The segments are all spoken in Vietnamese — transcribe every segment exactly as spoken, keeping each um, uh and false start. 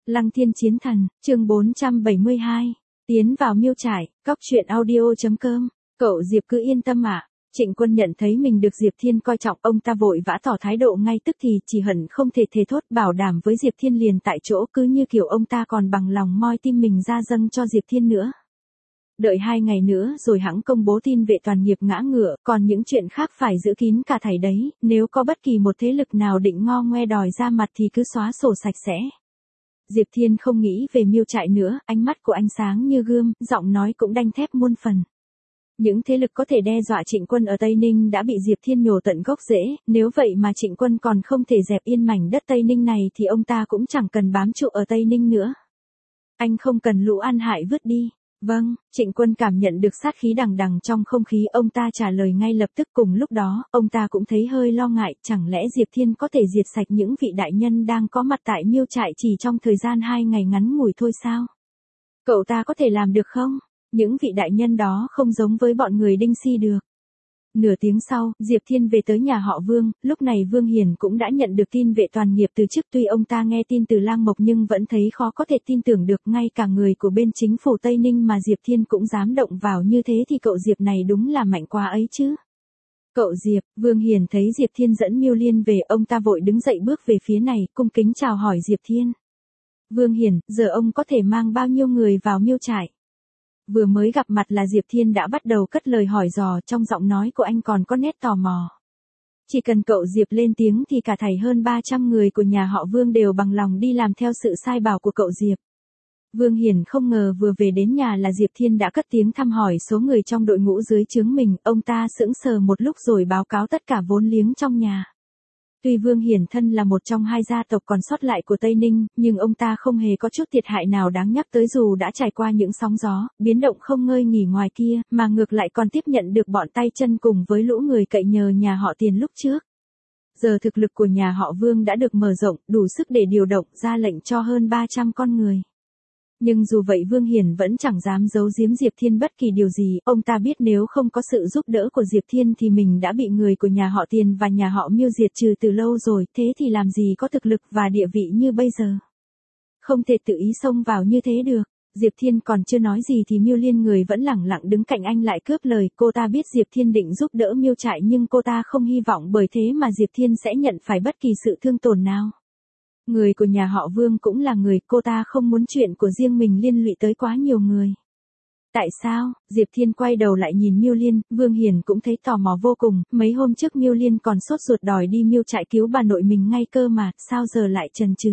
Lăng Thiên Chiến Thần, chương bốn trăm bảy mươi hai. Tiến vào miêu trại, cóc truyện audio.com. Cậu Diệp cứ yên tâm ạ. Trịnh Quân nhận thấy mình được Diệp Thiên coi trọng, ông ta vội vã tỏ thái độ ngay tức thì, chỉ hận không thể thề thốt bảo đảm với Diệp Thiên liền tại chỗ, cứ như kiểu ông ta còn bằng lòng moi tim mình ra dâng cho Diệp Thiên nữa. Đợi hai ngày nữa rồi hẵng công bố tin vệ toàn nghiệp ngã ngựa, còn những chuyện khác phải giữ kín cả thảy đấy, nếu có bất kỳ một thế lực nào định ngo ngoe đòi ra mặt thì cứ xóa sổ sạch sẽ. Diệp Thiên không nghĩ về miêu trại nữa, ánh mắt của anh sáng như gươm, giọng nói cũng đanh thép muôn phần. Những thế lực có thể đe dọa Trịnh Quân ở Tây Ninh đã bị Diệp Thiên nhổ tận gốc rễ, nếu vậy mà Trịnh Quân còn không thể dẹp yên mảnh đất Tây Ninh này thì ông ta cũng chẳng cần bám trụ ở Tây Ninh nữa. Anh không cần lũ ăn hại vứt đi. Vâng, Trịnh Quân cảm nhận được sát khí đằng đằng trong không khí, ông ta trả lời ngay lập tức. Cùng lúc đó, ông ta cũng thấy hơi lo ngại, chẳng lẽ Diệp Thiên có thể diệt sạch những vị đại nhân đang có mặt tại miêu trại chỉ trong thời gian hai ngày ngắn ngủi thôi sao? Cậu ta có thể làm được không? Những vị đại nhân đó không giống với bọn người Đinh Si được. Nửa tiếng sau, Diệp Thiên về tới nhà họ Vương, lúc này Vương Hiền cũng đã nhận được tin vệ toàn nghiệp từ chức. Tuy ông ta nghe tin từ Lang Mộc nhưng vẫn thấy khó có thể tin tưởng được, ngay cả người của bên chính phủ Tây Ninh mà Diệp Thiên cũng dám động vào như thế thì cậu Diệp này đúng là mạnh quá ấy chứ. Cậu Diệp, Vương Hiền thấy Diệp Thiên dẫn Miêu Liên về, ông ta vội đứng dậy bước về phía này, cung kính chào hỏi Diệp Thiên. Vương Hiền, giờ ông có thể mang bao nhiêu người vào miêu trại? Vừa mới gặp mặt là Diệp Thiên đã bắt đầu cất lời hỏi dò, trong giọng nói của anh còn có nét tò mò. Chỉ cần cậu Diệp lên tiếng thì cả thảy hơn ba trăm người của nhà họ Vương đều bằng lòng đi làm theo sự sai bảo của cậu Diệp. Vương Hiền không ngờ vừa về đến nhà là Diệp Thiên đã cất tiếng thăm hỏi số người trong đội ngũ dưới trướng mình, ông ta sững sờ một lúc rồi báo cáo tất cả vốn liếng trong nhà. Tuy Vương Hiển thân là một trong hai gia tộc còn sót lại của Tây Ninh, nhưng ông ta không hề có chút thiệt hại nào đáng nhắc tới dù đã trải qua những sóng gió, biến động không ngơi nghỉ ngoài kia, mà ngược lại còn tiếp nhận được bọn tay chân cùng với lũ người cậy nhờ nhà họ Tiền lúc trước. Giờ thực lực của nhà họ Vương đã được mở rộng, đủ sức để điều động ra lệnh cho hơn ba trăm con người. Nhưng dù vậy Vương Hiển vẫn chẳng dám giấu giếm Diệp Thiên bất kỳ điều gì, ông ta biết nếu không có sự giúp đỡ của Diệp Thiên thì mình đã bị người của nhà họ Tiền và nhà họ Miêu diệt trừ từ lâu rồi, thế thì làm gì có thực lực và địa vị như bây giờ. Không thể tự ý xông vào như thế được. Diệp Thiên còn chưa nói gì thì Miêu Liên người vẫn lẳng lặng đứng cạnh anh lại cướp lời, cô ta biết Diệp Thiên định giúp đỡ miêu trại nhưng cô ta không hy vọng bởi thế mà Diệp Thiên sẽ nhận phải bất kỳ sự thương tổn nào. Người của nhà họ Vương cũng là người, cô ta không muốn chuyện của riêng mình liên lụy tới quá nhiều người. Tại sao? Diệp Thiên quay đầu lại nhìn Miêu Liên, Vương Hiền cũng thấy tò mò vô cùng, mấy hôm trước Miêu Liên còn sốt ruột đòi đi miêu trại cứu bà nội mình ngay cơ mà, sao giờ lại chần chừ?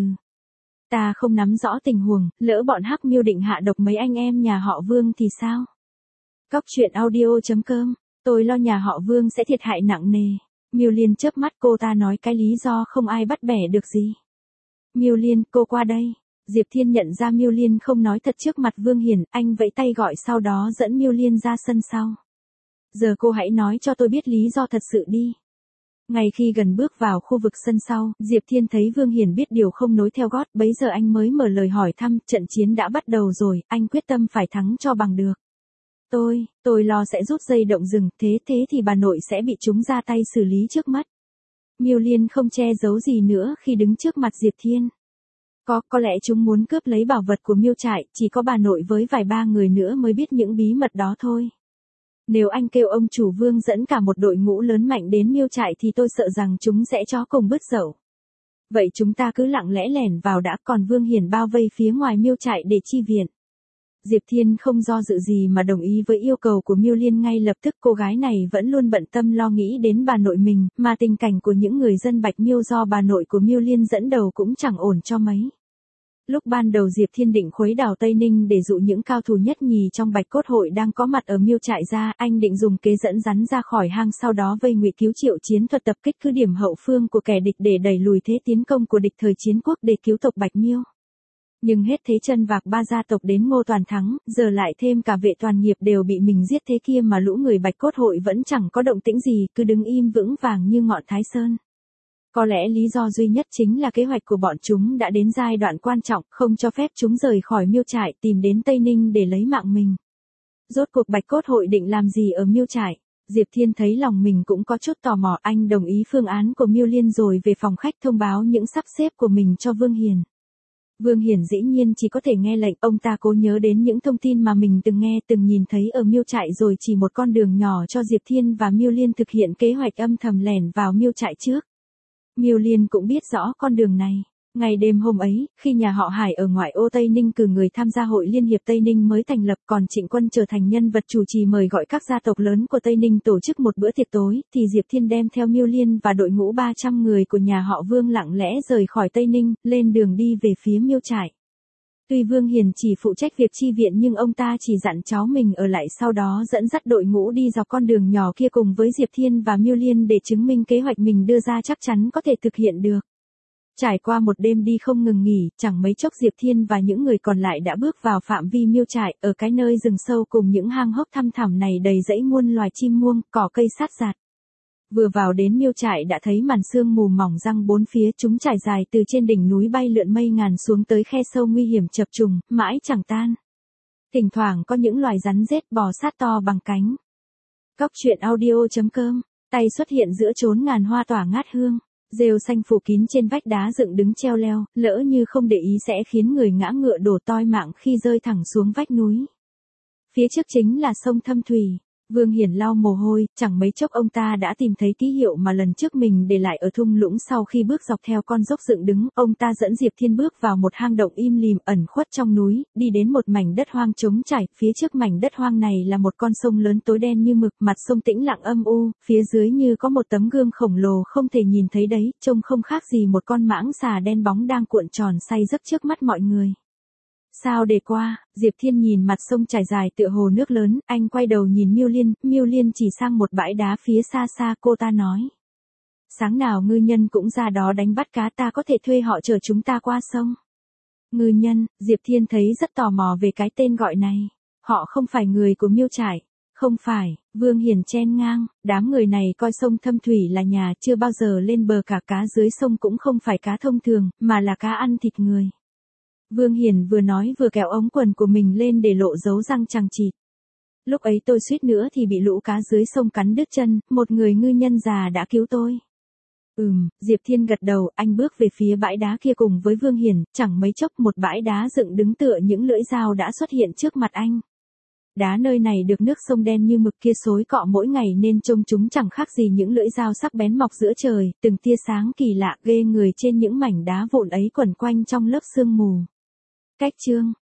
Ta không nắm rõ tình huống, lỡ bọn Hắc Miêu định hạ độc mấy anh em nhà họ Vương thì sao? Cóc truyện audio.com, tôi lo nhà họ Vương sẽ thiệt hại nặng nề. Miêu Liên chớp mắt, cô ta nói cái lý do không ai bắt bẻ được gì. Miêu Liên, cô qua đây. Diệp Thiên nhận ra Miêu Liên không nói thật trước mặt Vương Hiển, anh vẫy tay gọi sau đó dẫn Miêu Liên ra sân sau. Giờ cô hãy nói cho tôi biết lý do thật sự đi. Ngay khi gần bước vào khu vực sân sau, Diệp Thiên thấy Vương Hiển biết điều không nối theo gót, bấy giờ anh mới mở lời hỏi thăm, trận chiến đã bắt đầu rồi, anh quyết tâm phải thắng cho bằng được. Tôi, tôi lo sẽ rút dây động rừng, thế thế thì bà nội sẽ bị chúng ra tay xử lý trước mắt. Miêu Liên không che giấu gì nữa khi đứng trước mặt Diệp Thiên. Có, có lẽ chúng muốn cướp lấy bảo vật của miêu trại, chỉ có bà nội với vài ba người nữa mới biết những bí mật đó thôi. Nếu anh kêu ông chủ Vương dẫn cả một đội ngũ lớn mạnh đến miêu trại thì tôi sợ rằng chúng sẽ chó cùng bứt dậu. Vậy chúng ta cứ lặng lẽ lẻn vào đã, còn Vương Hiển bao vây phía ngoài miêu trại để chi viện. Diệp Thiên không do dự gì mà đồng ý với yêu cầu của Miêu Liên ngay lập tức, cô gái này vẫn luôn bận tâm lo nghĩ đến bà nội mình, mà tình cảnh của những người dân Bạch Miêu do bà nội của Miêu Liên dẫn đầu cũng chẳng ổn cho mấy. Lúc ban đầu Diệp Thiên định khuấy đảo Tây Ninh để dụ những cao thủ nhất nhì trong Bạch Cốt hội đang có mặt ở miêu trại ra, anh định dùng kế dẫn rắn ra khỏi hang sau đó vây ngụy cứu Triệu chiến thuật tập kích cứ điểm hậu phương của kẻ địch để đẩy lùi thế tiến công của địch thời chiến quốc để cứu tộc Bạch Miêu. Nhưng hết thế chân vạc ba gia tộc đến Ngô toàn thắng, giờ lại thêm cả vệ toàn nghiệp đều bị mình giết thế kia mà lũ người Bạch Cốt hội vẫn chẳng có động tĩnh gì, cứ đứng im vững vàng như ngọn Thái Sơn. Có lẽ lý do duy nhất chính là kế hoạch của bọn chúng đã đến giai đoạn quan trọng, không cho phép chúng rời khỏi miêu trại tìm đến Tây Ninh để lấy mạng mình. Rốt cuộc Bạch Cốt hội định làm gì ở miêu trại? Diệp Thiên thấy lòng mình cũng có chút tò mò, anh đồng ý phương án của Miêu Liên rồi về phòng khách thông báo những sắp xếp của mình cho Vương Hiền. Vương Hiển dĩ nhiên chỉ có thể nghe lệnh, ông ta cố nhớ đến những thông tin mà mình từng nghe từng nhìn thấy ở miêu trại rồi chỉ một con đường nhỏ cho Diệp Thiên và Miêu Liên thực hiện kế hoạch âm thầm lẻn vào miêu trại trước. Miêu Liên cũng biết rõ con đường này. Ngày đêm hôm ấy, khi nhà họ Hải ở ngoại ô Tây Ninh cử người tham gia hội Liên hiệp Tây Ninh mới thành lập, còn Trịnh Quân trở thành nhân vật chủ trì mời gọi các gia tộc lớn của Tây Ninh tổ chức một bữa tiệc tối, thì Diệp Thiên đem theo Miêu Liên và đội ngũ ba trăm người của nhà họ Vương lặng lẽ rời khỏi Tây Ninh, lên đường đi về phía miêu trại. Tuy Vương Hiền chỉ phụ trách việc chi viện nhưng ông ta chỉ dặn cháu mình ở lại, sau đó dẫn dắt đội ngũ đi dọc con đường nhỏ kia cùng với Diệp Thiên và Miêu Liên để chứng minh kế hoạch mình đưa ra chắc chắn có thể thực hiện được. Trải qua một đêm đi không ngừng nghỉ, chẳng mấy chốc Diệp Thiên và những người còn lại đã bước vào phạm vi miêu trại, ở cái nơi rừng sâu cùng những hang hốc thăm thẳm này đầy rẫy muôn loài chim muông, cỏ cây sát rạt. Vừa vào đến miêu trại đã thấy màn sương mù mỏng răng bốn phía, chúng trải dài từ trên đỉnh núi bay lượn mây ngàn xuống tới khe sâu nguy hiểm chập trùng, mãi chẳng tan. Thỉnh thoảng có những loài rắn rết bò sát to bằng cánh. Cóc truyện audio chấm com, tay xuất hiện giữa chốn ngàn hoa tỏa ngát hương. Rêu xanh phủ kín trên vách đá dựng đứng treo leo, lỡ như không để ý sẽ khiến người ngã ngựa đổ toi mạng khi rơi thẳng xuống vách núi. Phía trước chính là sông Thâm Thủy. Vương Hiển lau mồ hôi, chẳng mấy chốc ông ta đã tìm thấy ký hiệu mà lần trước mình để lại ở thung lũng. Sau khi bước dọc theo con dốc dựng đứng, ông ta dẫn Diệp Thiên bước vào một hang động im lìm ẩn khuất trong núi, đi đến một mảnh đất hoang trống trải. Phía trước mảnh đất hoang này là một con sông lớn tối đen như mực, mặt sông tĩnh lặng âm u, phía dưới như có một tấm gương khổng lồ không thể nhìn thấy đấy, trông không khác gì một con mãng xà đen bóng đang cuộn tròn say giấc trước mắt mọi người. Sao để qua, Diệp Thiên nhìn mặt sông trải dài tựa hồ nước lớn, anh quay đầu nhìn Miêu Liên, Miêu Liên chỉ sang một bãi đá phía xa xa, cô ta nói. Sáng nào ngư nhân cũng ra đó đánh bắt cá, ta có thể thuê họ chở chúng ta qua sông. Ngư nhân, Diệp Thiên thấy rất tò mò về cái tên gọi này. Họ không phải người của miêu trại. Không phải, Vương Hiền chen ngang, đám người này coi sông Thâm Thủy là nhà, chưa bao giờ lên bờ cả, cá dưới sông cũng không phải cá thông thường, mà là cá ăn thịt người. Vương Hiền vừa nói vừa kéo ống quần của mình lên để lộ dấu răng chằng chịt. Lúc ấy tôi suýt nữa thì bị lũ cá dưới sông cắn đứt chân, một người ngư nhân già đã cứu tôi. Ừm, Diệp Thiên gật đầu, anh bước về phía bãi đá kia cùng với Vương Hiền, chẳng mấy chốc một bãi đá dựng đứng tựa những lưỡi dao đã xuất hiện trước mặt anh. Đá nơi này được nước sông đen như mực kia xối cọ mỗi ngày nên trông chúng chẳng khác gì những lưỡi dao sắc bén mọc giữa trời, từng tia sáng kỳ lạ ghê người trên những mảnh đá vụn ấy quẩn quanh trong lớp sương mù. Cách chương